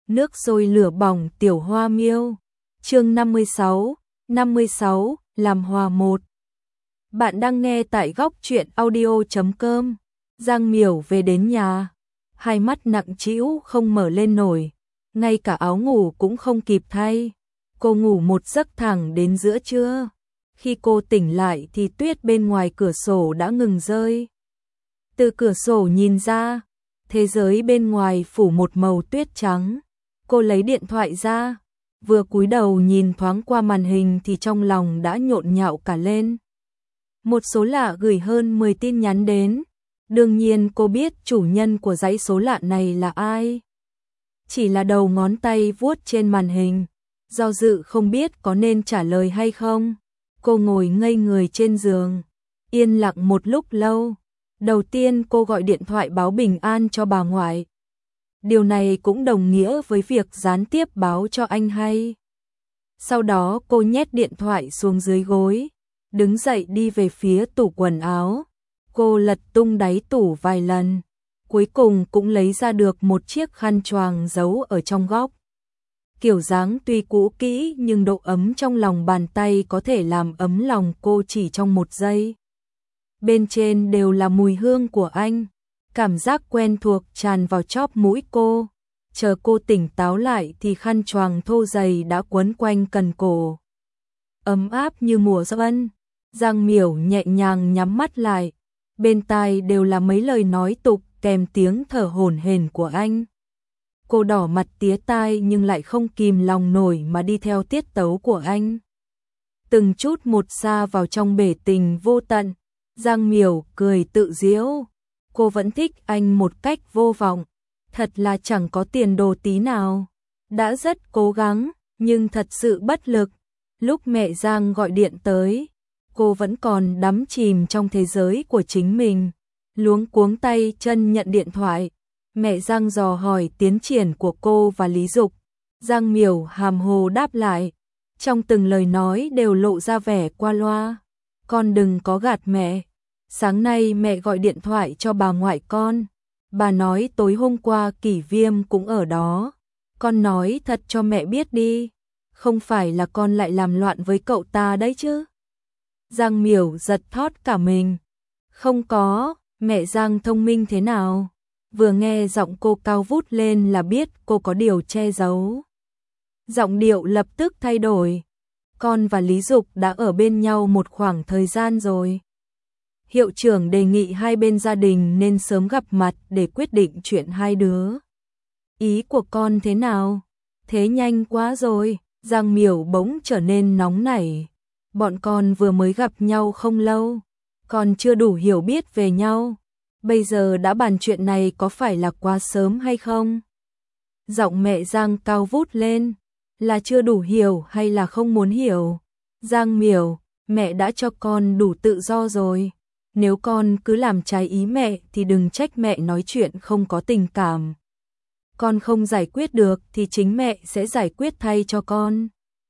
Nước sôi lửa bỏng tiểu hoa miêu. Chương 56, làm hòa một. Bạn đang nghe tại góc truyện audio.com. Giang Miểu về đến nhà, hai mắt nặng trĩu không mở lên nổi, ngay cả áo ngủ cũng không kịp thay. Cô ngủ một giấc thẳng đến giữa trưa. Khi cô tỉnh lại thì tuyết bên ngoài cửa sổ đã ngừng rơi. Từ cửa sổ nhìn ra, thế giới bên ngoài phủ một màu tuyết trắng. Cô lấy điện thoại ra, vừa cúi đầu nhìn thoáng qua màn hình thì trong lòng đã nhộn nhạo cả lên. Một số lạ gửi hơn 10 tin nhắn đến. Đương nhiên cô biết chủ nhân của dãy số lạ này là ai. Chỉ là đầu ngón tay vuốt trên màn hình, do dự không biết có nên trả lời hay không. Cô ngồi ngây người trên giường, yên lặng một lúc lâu. Đầu tiên cô gọi điện thoại báo bình an cho bà ngoại. Điều này cũng đồng nghĩa với việc gián tiếp báo cho anh hay. Sau đó cô nhét điện thoại xuống dưới gối, đứng dậy đi về phía tủ quần áo. Cô lật tung đáy tủ vài lần, cuối cùng cũng lấy ra được một chiếc khăn choàng giấu ở trong góc. Kiểu dáng tuy cũ kỹ nhưng độ ấm trong lòng bàn tay có thể làm ấm lòng cô chỉ trong một giây. Bên trên đều là mùi hương của anh. Cảm giác quen thuộc tràn vào chóp mũi cô. Chờ cô tỉnh táo lại thì khăn choàng thô dày đã quấn quanh cần cổ. Ấm áp như mùa xuân. Giang Miểu nhẹ nhàng nhắm mắt lại. Bên tai đều là mấy lời nói tục kèm tiếng thở hổn hển của anh. Cô đỏ mặt tía tai nhưng lại không kìm lòng nổi mà đi theo tiết tấu của anh. Từng chút một xa vào trong bể tình vô tận. Giang Miểu cười tự giễu. Cô vẫn thích anh một cách vô vọng. Thật là chẳng có tiền đồ tí nào. Đã rất cố gắng, nhưng thật sự bất lực. Lúc mẹ Giang gọi điện tới, cô vẫn còn đắm chìm trong thế giới của chính mình. Luống cuống tay chân nhận điện thoại. Mẹ Giang dò hỏi tiến triển của cô và Lý Dục. Giang Miểu hàm hồ đáp lại. Trong từng lời nói đều lộ ra vẻ qua loa. Con đừng có gạt mẹ. Sáng nay mẹ gọi điện thoại cho bà ngoại con. Bà nói tối hôm qua Kỷ Viêm cũng ở đó. Con nói thật cho mẹ biết đi. Không phải là con lại làm loạn với cậu ta đấy chứ. Giang Miểu giật thót cả mình. Không có, mẹ Giang thông minh thế nào. Vừa nghe giọng cô cao vút lên là biết cô có điều che giấu. Giọng điệu lập tức thay đổi. Con và Lý Dục đã ở bên nhau một khoảng thời gian rồi. Hiệu trưởng đề nghị hai bên gia đình nên sớm gặp mặt để quyết định chuyện hai đứa. Ý của con thế nào? Thế nhanh quá rồi. Giang Miểu bỗng trở nên nóng nảy. Bọn con vừa mới gặp nhau không lâu, còn chưa đủ hiểu biết về nhau. Bây giờ đã bàn chuyện này có phải là quá sớm hay không? Giọng mẹ Giang cao vút lên. Là chưa đủ hiểu hay là không muốn hiểu? Giang Miểu, mẹ đã cho con đủ tự do rồi. Nếu con cứ làm trái ý mẹ thì đừng trách mẹ nói chuyện không có tình cảm. Con không giải quyết được thì chính mẹ sẽ giải quyết thay cho con.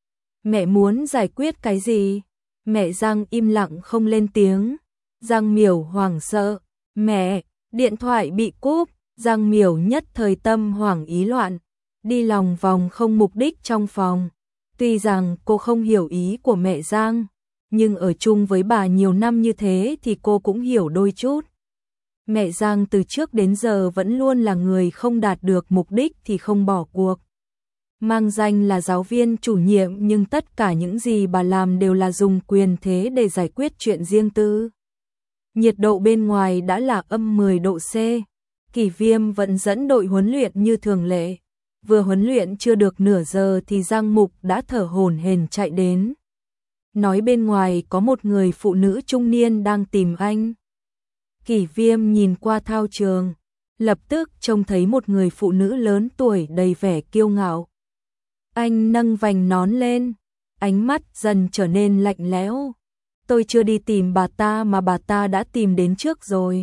Mẹ muốn giải quyết cái gì? Mẹ Giang im lặng không lên tiếng. Giang Miểu hoảng sợ. Mẹ, điện thoại bị cúp. Giang Miểu nhất thời tâm hoảng ý loạn. Đi lòng vòng không mục đích trong phòng. Tuy rằng cô không hiểu ý của mẹ Giang, nhưng ở chung với bà nhiều năm như thế thì cô cũng hiểu đôi chút. Mẹ Giang từ trước đến giờ vẫn luôn là người không đạt được mục đích thì không bỏ cuộc. Mang danh là giáo viên chủ nhiệm nhưng tất cả những gì bà làm đều là dùng quyền thế để giải quyết chuyện riêng tư. Nhiệt độ bên ngoài đã là âm 10 độ C. Kỷ Viêm vẫn dẫn đội huấn luyện như thường lệ. Vừa huấn luyện chưa được nửa giờ thì Giang Mục đã thở hổn hển chạy đến. Nói bên ngoài có một người phụ nữ trung niên đang tìm anh. Kỷ Viêm nhìn qua thao trường, lập tức trông thấy một người phụ nữ lớn tuổi đầy vẻ kiêu ngạo. Anh nâng vành nón lên, ánh mắt dần trở nên lạnh lẽo. Tôi chưa đi tìm bà ta mà bà ta đã tìm đến trước rồi.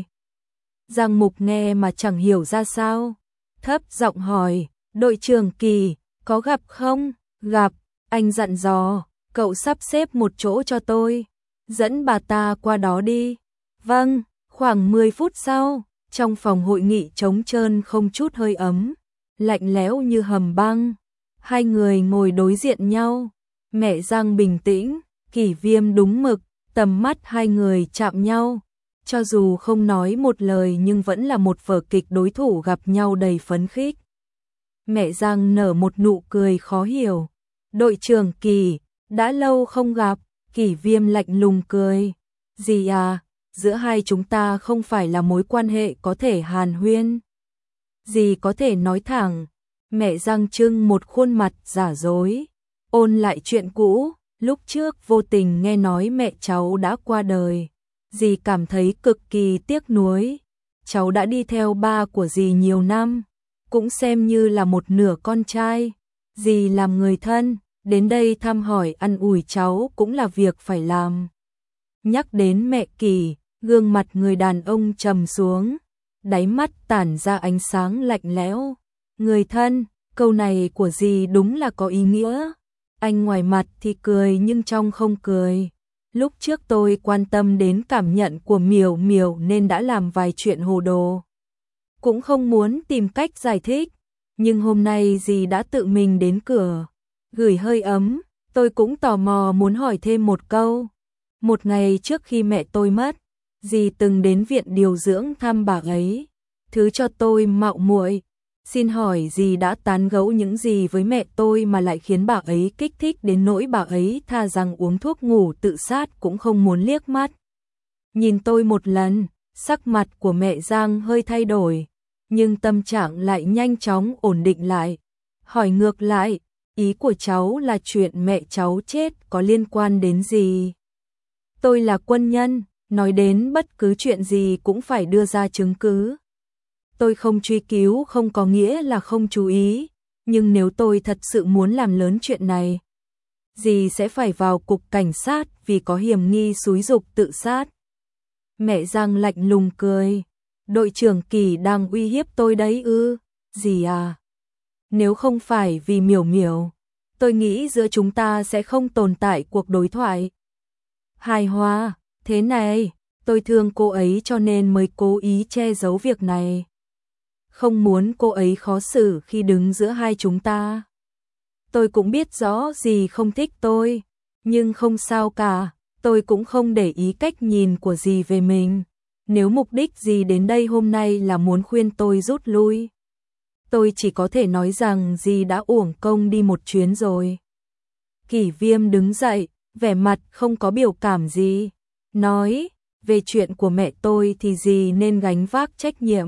Giang Mục nghe mà chẳng hiểu ra sao, thấp giọng hỏi, đội trưởng Kỳ, có gặp không? Gặp, anh dặn dò, cậu sắp xếp một chỗ cho tôi, dẫn bà ta qua đó đi. Vâng. Khoảng 10 phút sau, trong phòng hội nghị trống trơn không chút hơi ấm, lạnh lẽo như hầm băng. Hai người ngồi đối diện nhau, mẹ Giang bình tĩnh, Kỷ Viêm đúng mực, tầm mắt hai người chạm nhau. Cho dù không nói một lời nhưng vẫn là một vở kịch đối thủ gặp nhau đầy phấn khích. Mẹ Giang nở một nụ cười khó hiểu. Đội trưởng Kỷ, đã lâu không gặp. Kỷ Viêm lạnh lùng cười. Gì à, giữa hai chúng ta không phải là mối quan hệ có thể hàn huyên. Gì có thể nói thẳng. Mẹ Giang trưng một khuôn mặt giả dối. Ôn lại chuyện cũ, lúc trước vô tình nghe nói mẹ cháu đã qua đời. Dì cảm thấy cực kỳ tiếc nuối. Cháu đã đi theo ba của dì nhiều năm, cũng xem như là một nửa con trai. Dì làm người thân, đến đây thăm hỏi ăn ủi cháu cũng là việc phải làm. Nhắc đến mẹ Kỷ, gương mặt người đàn ông trầm xuống, đáy mắt tản ra ánh sáng lạnh lẽo. Người thân, câu này của dì đúng là có ý nghĩa. Anh ngoài mặt thì cười nhưng trong không cười. Lúc trước tôi quan tâm đến cảm nhận của Miểu Miểu nên đã làm vài chuyện hồ đồ. Cũng không muốn tìm cách giải thích, nhưng hôm nay dì đã tự mình đến cửa, gửi hơi ấm, tôi cũng tò mò muốn hỏi thêm một câu. Một ngày trước khi mẹ tôi mất, dì từng đến viện điều dưỡng thăm bà ấy. Thứ cho tôi mạo muội, xin hỏi dì đã tán gẫu những gì với mẹ tôi mà lại khiến bà ấy kích thích đến nỗi bà ấy thà rằng uống thuốc ngủ tự sát cũng không muốn liếc mắt nhìn tôi một lần. Sắc mặt của mẹ Giang hơi thay đổi, nhưng tâm trạng lại nhanh chóng ổn định lại. Hỏi ngược lại, ý của cháu là chuyện mẹ cháu chết có liên quan đến gì? Tôi là quân nhân, nói đến bất cứ chuyện gì cũng phải đưa ra chứng cứ. Tôi không truy cứu không có nghĩa là không chú ý, nhưng nếu tôi thật sự muốn làm lớn chuyện này, dì sẽ phải vào cục cảnh sát vì có hiểm nghi xúi giục tự sát. Mẹ Giang lạnh lùng cười. Đội trưởng Kỷ đang uy hiếp tôi đấy ư? Dì à? Nếu không phải vì Miểu Miểu, tôi nghĩ giữa chúng ta sẽ không tồn tại cuộc đối thoại hài hòa. Thế này, tôi thương cô ấy cho nên mới cố ý che giấu việc này. Không muốn cô ấy khó xử khi đứng giữa hai chúng ta. Tôi cũng biết rõ dì không thích tôi, nhưng không sao cả, tôi cũng không để ý cách nhìn của dì về mình. Nếu mục đích dì đến đây hôm nay là muốn khuyên tôi rút lui, tôi chỉ có thể nói rằng dì đã uổng công đi một chuyến rồi. Kỷ Viêm đứng dậy, vẻ mặt không có biểu cảm gì, nói, về chuyện của mẹ tôi thì dì nên gánh vác trách nhiệm.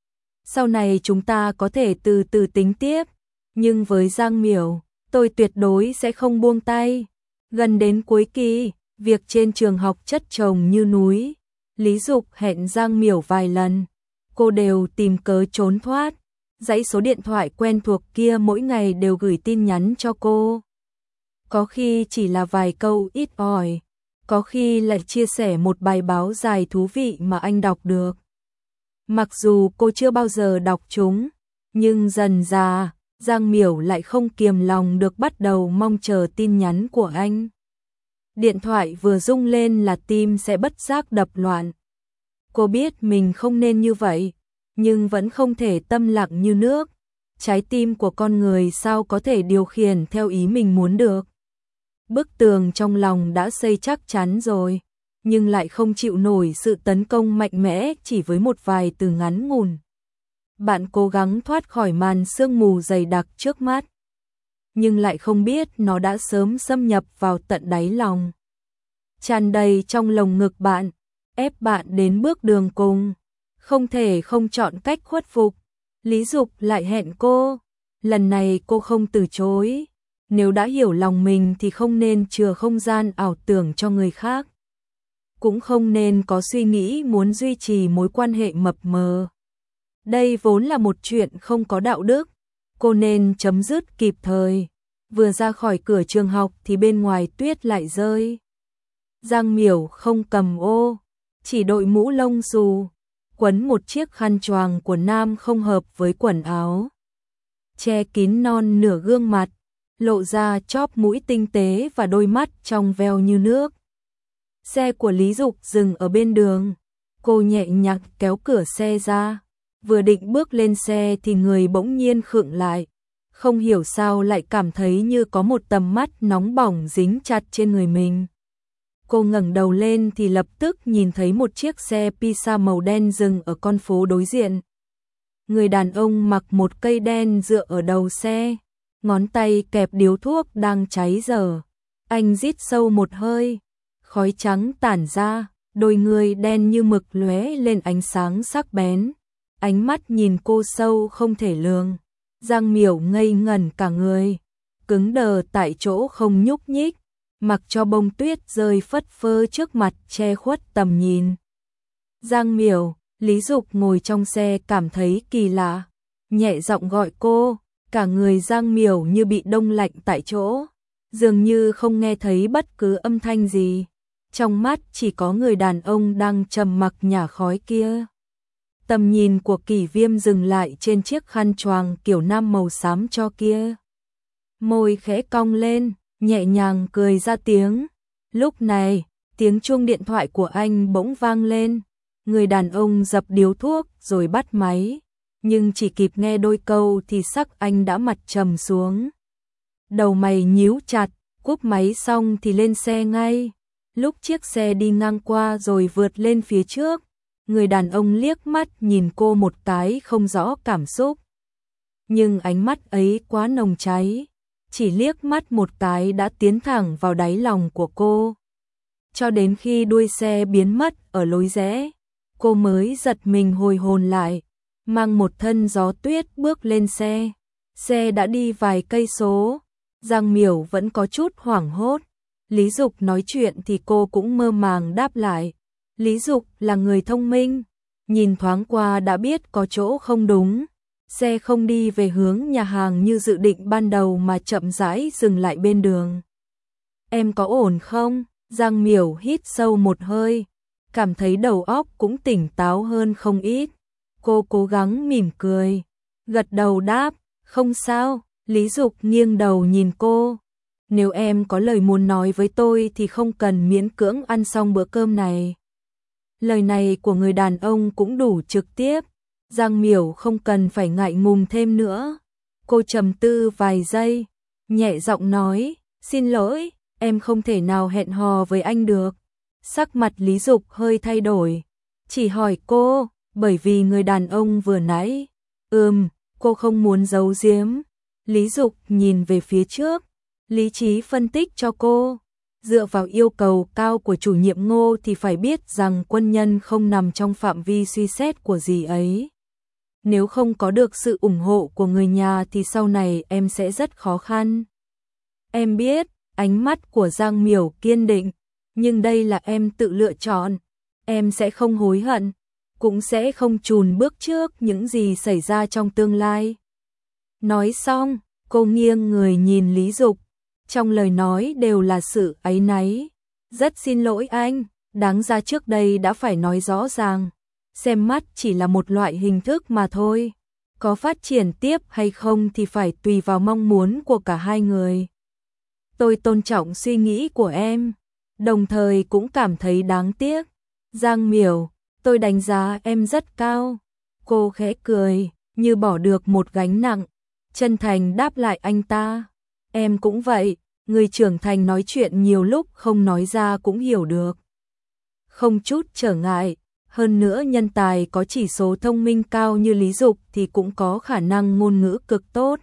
Sau này chúng ta có thể từ từ tính tiếp, nhưng với Giang Miểu, tôi tuyệt đối sẽ không buông tay. Gần đến cuối kỳ, việc trên trường học chất chồng như núi. Lý Dục hẹn Giang Miểu vài lần, cô đều tìm cớ trốn thoát. Dãy số điện thoại quen thuộc kia mỗi ngày đều gửi tin nhắn cho cô. Có khi chỉ là vài câu ít ỏi, có khi lại chia sẻ một bài báo dài thú vị mà anh đọc được. Mặc dù cô chưa bao giờ đọc chúng, nhưng dần dà, Giang Miểu lại không kiềm lòng được bắt đầu mong chờ tin nhắn của anh. Điện thoại vừa rung lên là tim sẽ bất giác đập loạn. Cô biết mình không nên như vậy, nhưng vẫn không thể tâm lặng như nước. Trái tim của con người sao có thể điều khiển theo ý mình muốn được. Bức tường trong lòng đã xây chắc chắn rồi, nhưng lại không chịu nổi sự tấn công mạnh mẽ chỉ với một vài từ ngắn ngủn. Bạn cố gắng thoát khỏi màn sương mù dày đặc trước mắt, nhưng lại không biết nó đã sớm xâm nhập vào tận đáy lòng. Tràn đầy trong lồng ngực bạn, ép bạn đến bước đường cùng, không thể không chọn cách khuất phục. Lý Dục lại hẹn cô, lần này cô không từ chối. Nếu đã hiểu lòng mình thì không nên chừa không gian ảo tưởng cho người khác. Cũng không nên có suy nghĩ muốn duy trì mối quan hệ mập mờ. Đây vốn là một chuyện không có đạo đức, cô nên chấm dứt kịp thời. Vừa ra khỏi cửa trường học thì bên ngoài tuyết lại rơi. Giang Miểu không cầm ô, chỉ đội mũ lông xù, quấn một chiếc khăn choàng của nam không hợp với quần áo. Che kín non nửa gương mặt, lộ ra chóp mũi tinh tế và đôi mắt trong veo như nước. Xe của Lý Dục dừng ở bên đường, cô nhẹ nhàng kéo cửa xe ra, Vừa định bước lên xe thì người bỗng nhiên khựng lại. Không hiểu sao lại cảm thấy như có một tầm mắt nóng bỏng dính chặt trên người mình. Cô ngẩng đầu lên thì lập tức nhìn thấy một chiếc xe Pisa màu đen dừng ở con phố đối diện. Người đàn ông mặc một cây đen dựa ở đầu xe, ngón tay kẹp điếu thuốc đang cháy dở. Anh rít sâu một hơi, khói trắng tản ra, đôi người đen như mực lóe lên ánh sáng sắc bén. Ánh mắt nhìn cô sâu không thể lường. Giang Miểu ngây ngẩn cả người, cứng đờ tại chỗ không nhúc nhích, mặc cho bông tuyết rơi phất phơ trước mặt che khuất tầm nhìn. Giang Miểu, Lý Dục ngồi trong xe cảm thấy kỳ lạ, nhẹ giọng gọi cô, cả người Giang Miểu như bị đông lạnh tại chỗ, dường như không nghe thấy bất cứ âm thanh gì. Trong mắt chỉ có người đàn ông đang trầm mặc nhả khói kia. Tầm nhìn của Kỷ Viêm dừng lại trên chiếc khăn choàng kiểu nam màu xám cho kia. Môi khẽ cong lên, nhẹ nhàng cười ra tiếng. Lúc này, tiếng chuông điện thoại của anh bỗng vang lên. Người đàn ông dập điếu thuốc rồi bắt máy, nhưng chỉ kịp nghe đôi câu thì sắc anh đã mặt trầm xuống. Đầu mày nhíu chặt, cúp máy xong thì lên xe ngay. Lúc chiếc xe đi ngang qua rồi vượt lên phía trước, người đàn ông liếc mắt nhìn cô một cái không rõ cảm xúc. Nhưng ánh mắt ấy quá nồng cháy, chỉ liếc mắt một cái đã tiến thẳng vào đáy lòng của cô. Cho đến khi đuôi xe biến mất ở lối rẽ, cô mới giật mình hồi hồn lại, mang một thân gió tuyết bước lên xe. Xe đã đi vài cây số, Giang Miểu vẫn có chút hoảng hốt. Lý Dục nói chuyện thì cô cũng mơ màng đáp lại. Lý Dục là người thông minh, nhìn thoáng qua đã biết có chỗ không đúng. Xe không đi về hướng nhà hàng như dự định ban đầu mà chậm rãi dừng lại bên đường. Em có ổn không? Giang Miểu hít sâu một hơi, cảm thấy đầu óc cũng tỉnh táo hơn không ít. Cô cố gắng mỉm cười, gật đầu đáp, không sao. Lý Dục nghiêng đầu nhìn cô. Nếu em có lời muốn nói với tôi thì không cần miễn cưỡng ăn xong bữa cơm này. Lời này của người đàn ông cũng đủ trực tiếp. Giang Miểu không cần phải ngại ngùng thêm nữa. Cô trầm tư vài giây, nhẹ giọng nói, xin lỗi, em không thể nào hẹn hò với anh được. Sắc mặt Lý Dục hơi thay đổi, chỉ hỏi cô, bởi vì người đàn ông vừa nãy. Cô không muốn giấu giếm. Lý Dục nhìn về phía trước, lý trí phân tích cho cô. Dựa vào yêu cầu cao của chủ nhiệm Ngô thì phải biết rằng quân nhân không nằm trong phạm vi suy xét của dì ấy. Nếu không có được sự ủng hộ của người nhà thì sau này em sẽ rất khó khăn. Em biết, ánh mắt của Giang Miểu kiên định, nhưng đây là em tự lựa chọn. Em sẽ không hối hận, cũng sẽ không chùn bước trước những gì xảy ra trong tương lai. Nói xong, cô nghiêng người nhìn Lý Dục. Trong lời nói đều là sự áy náy. Rất xin lỗi anh, đáng ra trước đây đã phải nói rõ ràng. Xem mắt chỉ là một loại hình thức mà thôi. Có phát triển tiếp hay không thì phải tùy vào mong muốn của cả hai người. Tôi tôn trọng suy nghĩ của em, đồng thời cũng cảm thấy đáng tiếc. Giang Miểu, tôi đánh giá em rất cao. Cô khẽ cười, như bỏ được một gánh nặng, chân thành đáp lại anh ta. Em cũng vậy, người trưởng thành nói chuyện nhiều lúc không nói ra cũng hiểu được. Không chút trở ngại, hơn nữa nhân tài có chỉ số thông minh cao như Lý Dục thì cũng có khả năng ngôn ngữ cực tốt.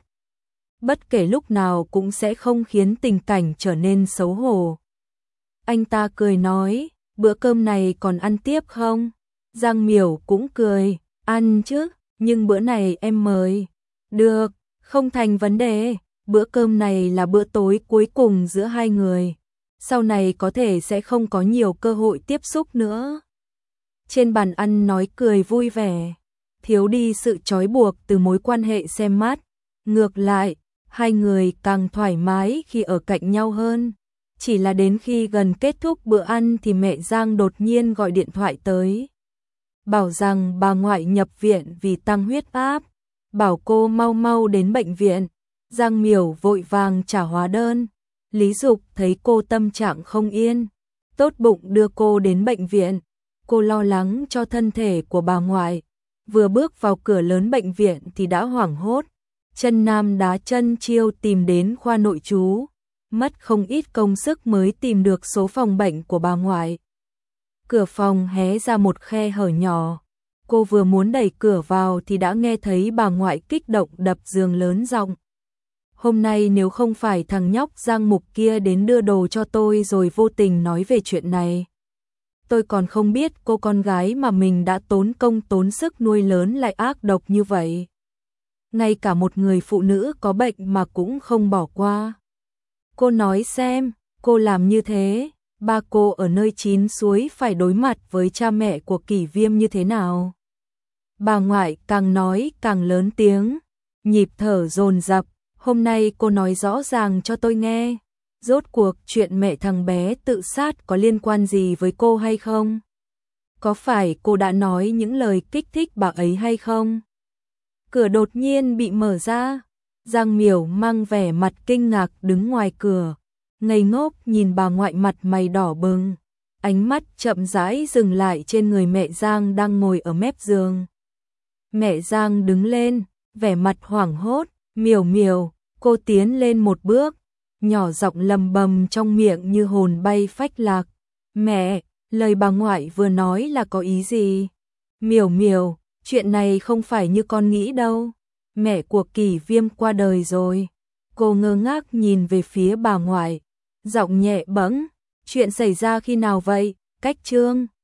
Bất kể lúc nào cũng sẽ không khiến tình cảnh trở nên xấu hổ. Anh ta cười nói, bữa cơm này còn ăn tiếp không? Giang Miểu cũng cười, ăn chứ, nhưng bữa này em mời. Được, không thành vấn đề. Bữa cơm này là bữa tối cuối cùng giữa hai người. Sau này có thể sẽ không có nhiều cơ hội tiếp xúc nữa. Trên bàn ăn nói cười vui vẻ, thiếu đi sự trói buộc từ mối quan hệ xem mắt. Ngược lại, hai người càng thoải mái khi ở cạnh nhau hơn. Chỉ là đến khi gần kết thúc bữa ăn thì mẹ Giang đột nhiên gọi điện thoại tới. Bảo rằng bà ngoại nhập viện vì tăng huyết áp. Bảo cô mau mau đến bệnh viện. Giang Miểu vội vàng trả hóa đơn. Lý Dục thấy cô tâm trạng không yên, tốt bụng đưa cô đến bệnh viện. Cô lo lắng cho thân thể của bà ngoại, vừa bước vào cửa lớn bệnh viện thì đã hoảng hốt, chân nam đá chân chiêu tìm đến khoa nội trú, mất không ít công sức mới tìm được số phòng bệnh của bà ngoại. Cửa phòng hé ra một khe hở nhỏ, cô vừa muốn đẩy cửa vào thì đã nghe thấy bà ngoại kích động đập giường lớn giọng. Hôm nay nếu không phải thằng nhóc Giang Mục kia đến đưa đồ cho tôi rồi vô tình nói về chuyện này, tôi còn không biết cô con gái mà mình đã tốn công tốn sức nuôi lớn lại ác độc như vậy. Ngay cả một người phụ nữ có bệnh mà cũng không bỏ qua. Cô nói xem, cô làm như thế, ba cô ở nơi chín suối phải đối mặt với cha mẹ của Kỷ Viêm như thế nào? Bà ngoại càng nói càng lớn tiếng, nhịp thở dồn dập. Hôm nay cô nói rõ ràng cho tôi nghe, rốt cuộc chuyện mẹ thằng bé tự sát có liên quan gì với cô hay không? Có phải cô đã nói những lời kích thích bà ấy hay không? Cửa đột nhiên bị mở ra, Giang Miểu mang vẻ mặt kinh ngạc đứng ngoài cửa, ngây ngốc nhìn bà ngoại mặt mày đỏ bừng, ánh mắt chậm rãi dừng lại trên người mẹ Giang đang ngồi ở mép giường. Mẹ Giang đứng lên, vẻ mặt hoảng hốt, Miểu Miểu, cô tiến lên một bước, nhỏ giọng lầm bầm trong miệng như hồn bay phách lạc. Mẹ, lời bà ngoại vừa nói là có ý gì? Miểu Miểu, chuyện này không phải như con nghĩ đâu. Mẹ của Kỷ Viêm qua đời rồi. Cô ngơ ngác nhìn về phía bà ngoại, giọng nhẹ bẫng. Chuyện xảy ra khi nào vậy? Cách Trương